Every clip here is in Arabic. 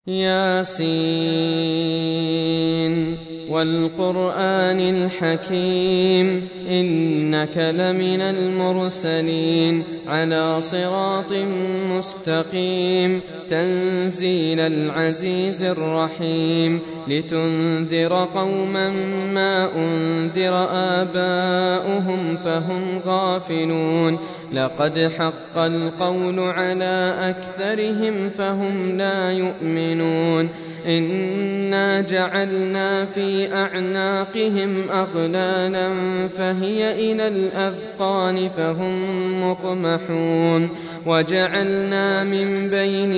ياسين والقرآن الحكيم إنك لمن المرسلين على صراط مستقيم تنزيل العزيز الرحيم لتنذر قوما ما أنذر آباؤهم فهم غافلون لقد حق القول على أكثرهم فهم لا يؤمنون إنا جعلنا في أعناقهم أغلالا فهي إلى الأذقان فهم مقمحون وجعلنا من بين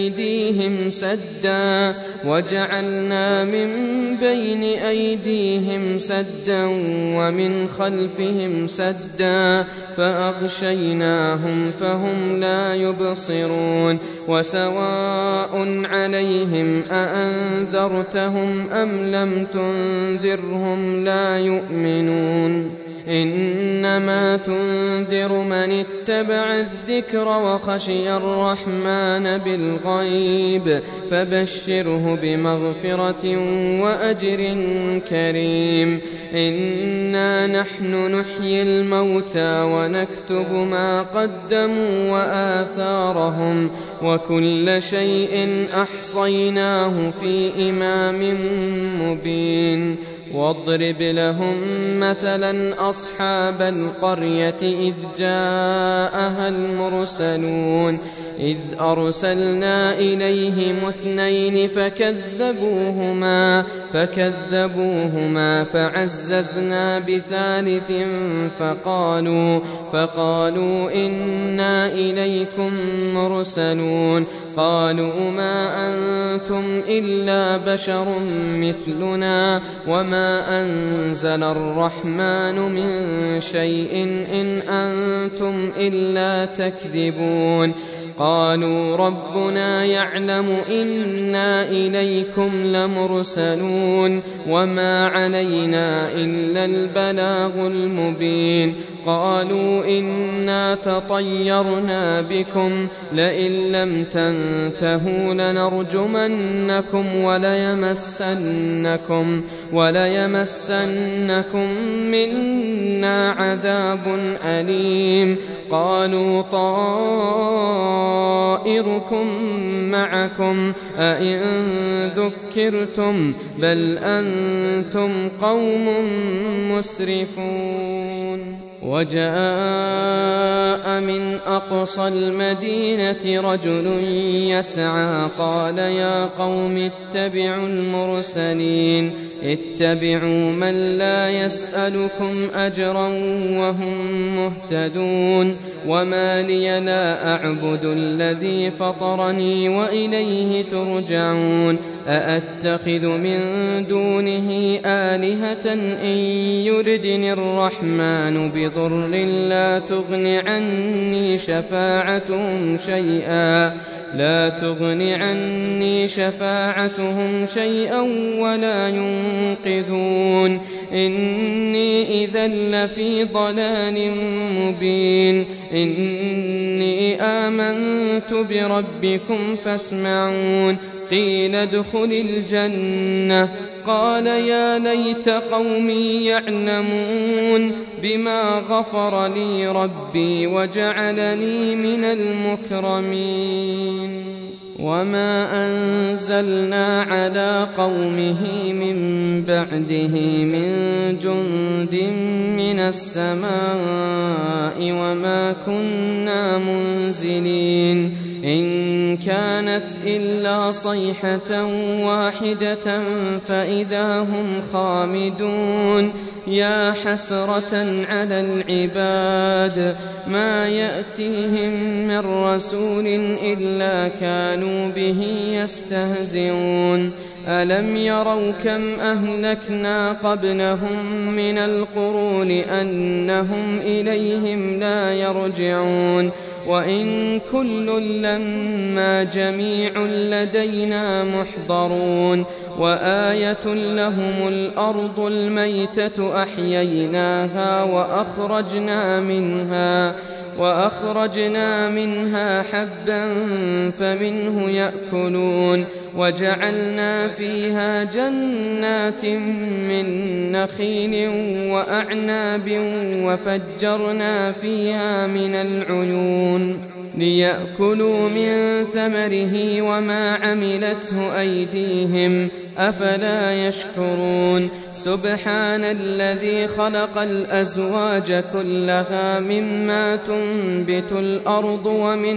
أيديهم سدا ومن خلفهم سدا فأغشيناهم فهم لا يبصرون وسواء عليهم أأنذرتهم أم لم تنذرهم لا يؤمنون إنما تنذر من اتبع الذكر وخشي الرحمن بالغيب فبشره بمغفرة وأجر كريم إنا نحن نحيي الموتى ونكتب ما قدموا وآثارهم وكل شيء أحصيناه في إمام مبين واضرب لهم مثلا أصحاب القرية إذ جاءها المرسلون إذ أرسلنا إليهم 2 فكذبوهما فعززنا بثالث فقالوا إنا إليكم مرسلون قالوا ما أنتم إلا بشر مثلنا وما أنزل الرحمن من شيء إن أنتم إلا تكذبون قالوا ربنا يعلم إنا إليكم لمرسلون وما علينا إلا البلاغ المبين قالوا إنا تطيرنا بكم لئن لم تنتهوا لنرجمنكم وليمسنكم منا عذاب أليم قالوا طائركم معكم أئن ذكرتم بل أنتم قوم مسرفون وجاء من أقصى المدينة رجل يسعى قال يا قوم اتبعوا المرسلين اتبعوا من لا يسألكم أجرا وهم مهتدون وما لي لا أعبد الذي فطرني وإليه ترجعون أأتخذ من دونه آلهة إن يردني الرحمن بضر لا تغن عني شفاعتهم شيئا ولا ينقذون إني إذا لفي ضلال مبين إني آمنت بربكم فاسمعون قيل ادخل الجنة قال يا ليت قومي يعلمون بما غفر لي ربي وجعلني من المكرمين وما أنزلنا على قومه من بعده من جند من السماء وما كنا منزلين إن كانت إلا صيحة واحدة فإذا هم خامدون يا حسرة على العباد ما يأتيهم من رسول إلا كانوا به يستهزئون ألم يروا كم أهلكنا قبلهم من القرون أنهم إليهم لا يرجعون وإن كل لما جميع لدينا محضرون وآية لهم الأرض الميتة أحييناها وأخرجنا منها حبا فمنه يأكلون وجعلنا فيها جنات من نخيل وأعناب وفجرنا فيها من العيون ليأكلوا من ثمره وما عملته أيديهم أفلا يشكرون سبحان الذي خلق الأزواج كلها مما تنبت الأرض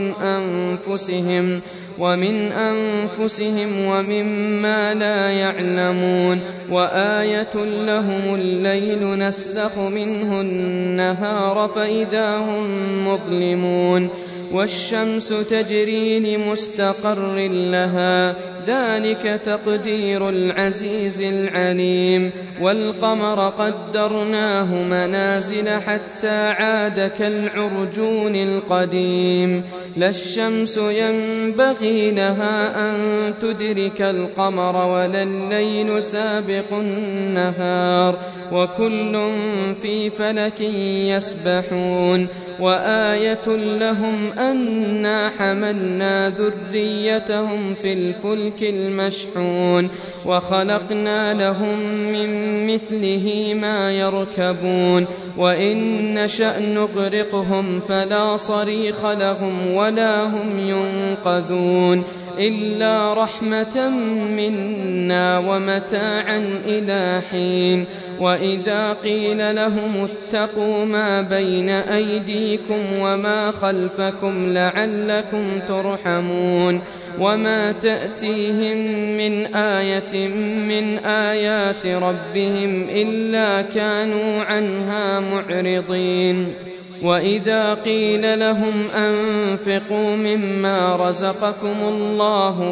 ومن أنفسهم ومما لا يعلمون وآية لهم الليل نسلخ منه النهار فإذا هم مظلمون والشمس تجري لمستقر لها ذلك تقدير العزيز العليم والقمر قدرناه منازل حتى عاد كالعرجون القديم لا الشمس ينبغي لها أن تدرك القمر ولا الليل سابق النهار وكل في فلك يسبحون وآية لهم أنا حملنا ذريتهم في الفلك المشحون وخلقنا لهم من مثله ما يركبون وإن نشأ نغرقهم فلا صريخ لهم ولا هم ينقذون إلا رحمة منا ومتاعا إلى حين وإذا قيل لهم اتقوا ما بين أيديكم وما خلفكم لعلكم ترحمون وما تأتيهم من آية من آيات ربهم إلا كانوا عنها معرضين وإذا قيل لهم أنفقوا مما رزقكم الله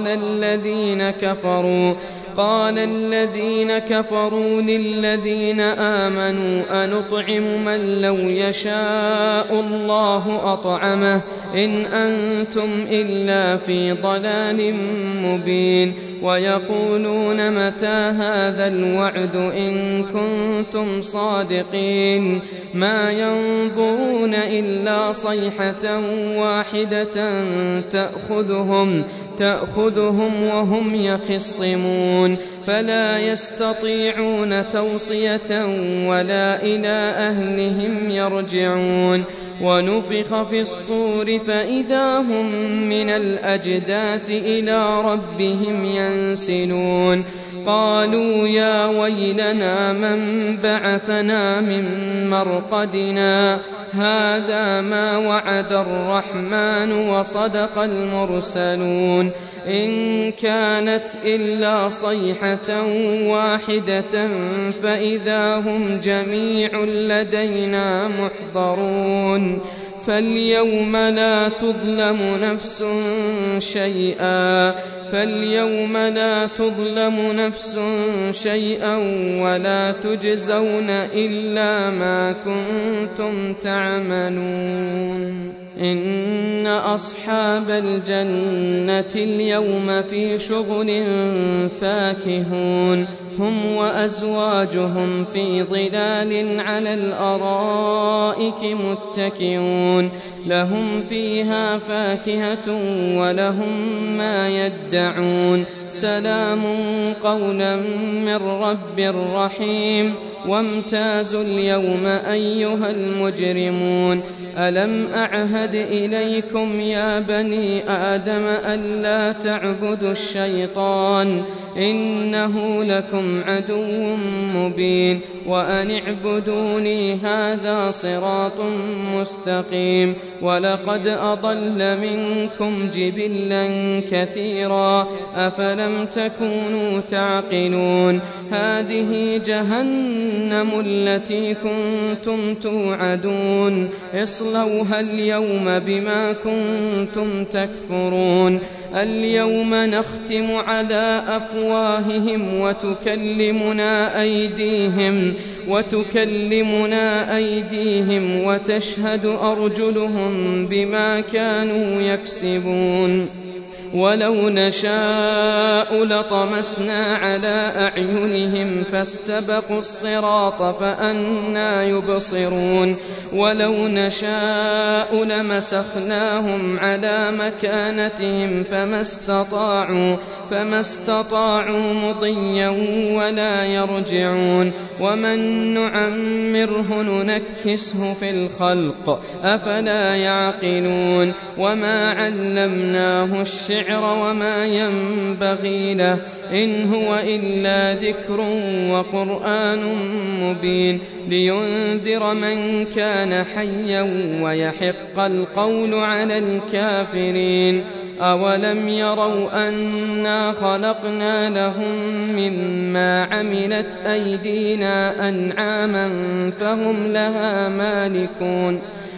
قال الذين كفروا للذين آمنوا أنطعم من لو يشاء الله أطعمه إن أنتم إلا في ضلال مبين ويقولون متى هذا الوعد إن كنتم صادقين ما ينظرون إلا صيحة واحدة تأخذهم وهم يخصمون فلا يستطيعون توصية ولا إلى أهلهم يرجعون ونفخ في الصور فإذا هم من الأجداث إلى ربهم ينسلون قالوا يا ويلنا من بعثنا من مرقدنا هذا ما وعد الرحمن وصدق المرسلون إن كانت إلا صيحة واحدة فإذا هم جميع لدينا محضرون فاليوم لا تظلم نفس شيئا ولا تجزون إلا ما كنتم تعملون إن أصحاب الجنة اليوم في شغل فاكهون هم وأزواجهم في ظلال على الأرائك متكئون لهم فيها فاكهة ولهم ما يدعون سلام قولا من رب رحيم وامتازوا اليوم أيها المجرمون ألم أعهد إليكم يا بني آدم ألا تعبدوا الشيطان إنه لكم عدو مبين وأن اعبدوني هذا صراط مستقيم ولقد أضل منكم جبلا كثيرا أفلم تكونوا تعقلون هذه جهنم التي كنتم توعدون اصلوها اليوم بما كنتم تكفرون اليوم نختم على أفواههم وتكلمنا أيديهم وتشهد أرجلهم بما كانوا يكسبون ولو نشاء لطمسنا على أعينهم فاستبقوا الصراط فأنى يبصرون ولو نشاء لمسخناهم على مكانتهم فما استطاعوا مضيا ولا يرجعون ومن نعمره ننكسه في الخلق أفلا يعقلون وما علمناه الشعر وما ينبغي له إن هو إلا ذكر وقرآن مبين لينذر من كان حيا ويحق القول على الكافرين أولم يروا أنا خلقنا لهم مما عملت أيدينا أنعاما فهم لها مالكون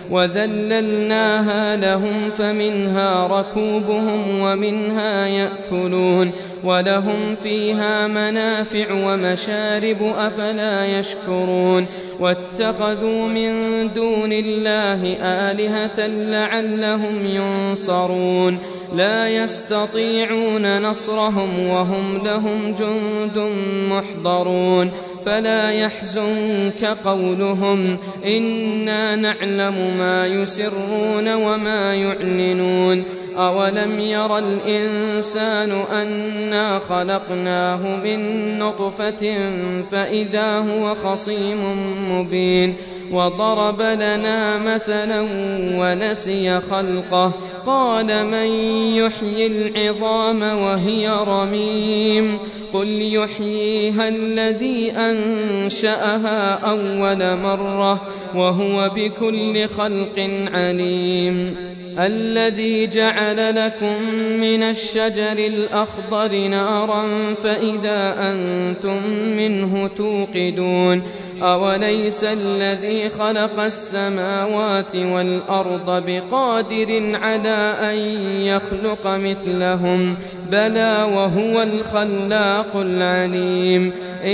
وذللناها لهم فمنها ركوبهم ومنها يأكلون ولهم فيها منافع ومشارب أفلا يشكرون واتخذوا من دون الله آلهة لعلهم ينصرون لا يستطيعون نصرهم وهم لهم جند محضرون فلا يحزنك قولهم إنا نعلم ما يسرون وما يعلنون أولم ير الإنسان أنا خلقناه من نطفة فإذا هو خصيم مبين وضرب لنا مثلا ونسي خلقه قال من يحيي العظام وهي رميم قل يحييها الذي أنشأها أول مرة وهو بكل خلق عليم الذي جعل لكم من الشجر الأخضر نارا فإذا أنتم منه توقدون أوليس الذي خلق السماوات والأرض بقادر على أن يخلق مثلهم بلى وهو الخلاق العليم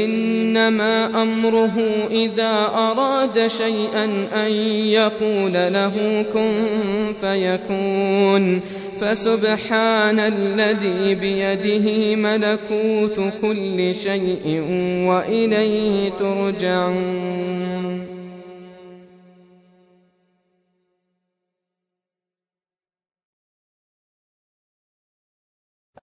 إنما أمره إذا أراد شيئا أن يقول له كن فيكون فسبحان الذي بيده ملكوت كل شيء وإليه ترجعون